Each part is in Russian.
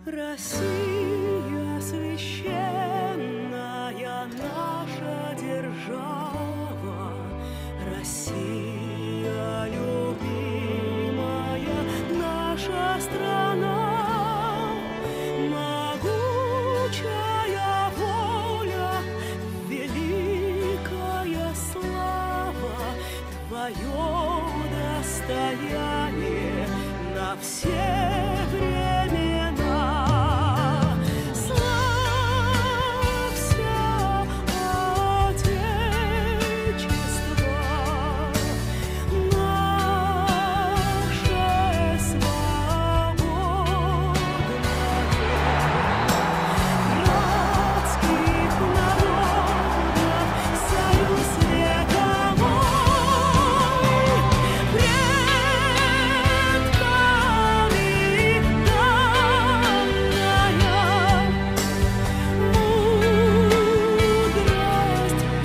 Россия священная наша держава, Россия любимая наша страна, могучая воля, великая слава, твое достояние на все времена. Славься, Отечество наше свободное, братских народов союз вековой, предками данная мудрость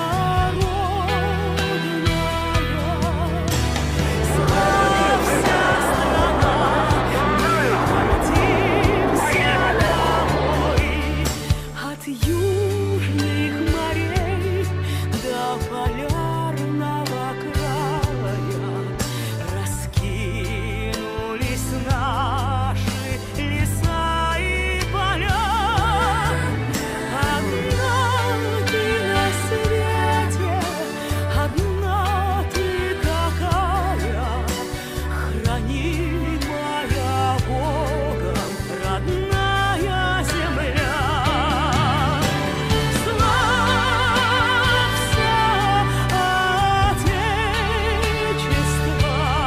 народная. Славься, страна, мы воротимся домой от южных морей до полярного края. Раскинулись наши леса и поля. Одна ты на свете, одна ты такая, хранимая Богом родная земля. Славься, Отечество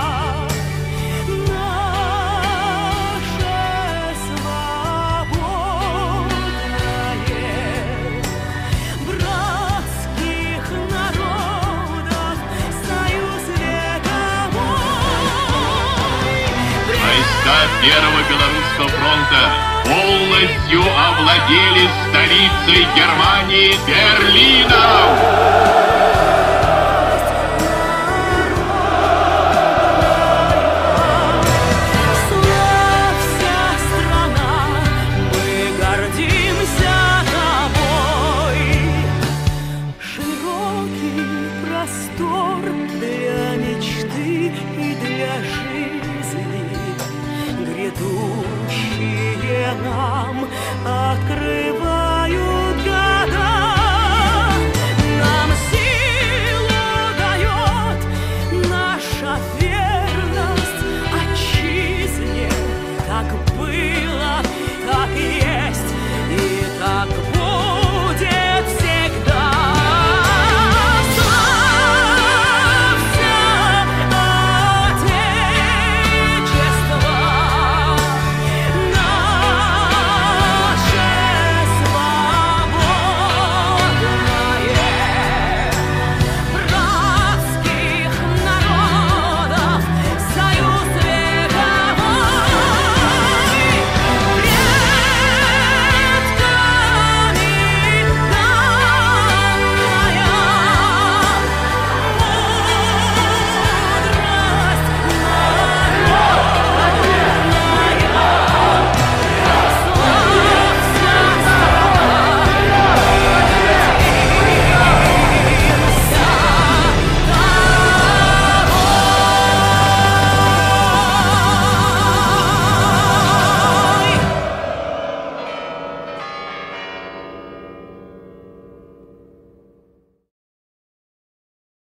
наше свободное, братских народов союз вековой. Войска Первого Белорусского фронта полностью овладели столицей Германии Берлином. Славься, страна, мы гордимся тобой. Широкий простор для мечты и для жизни, грядущие нам открыты.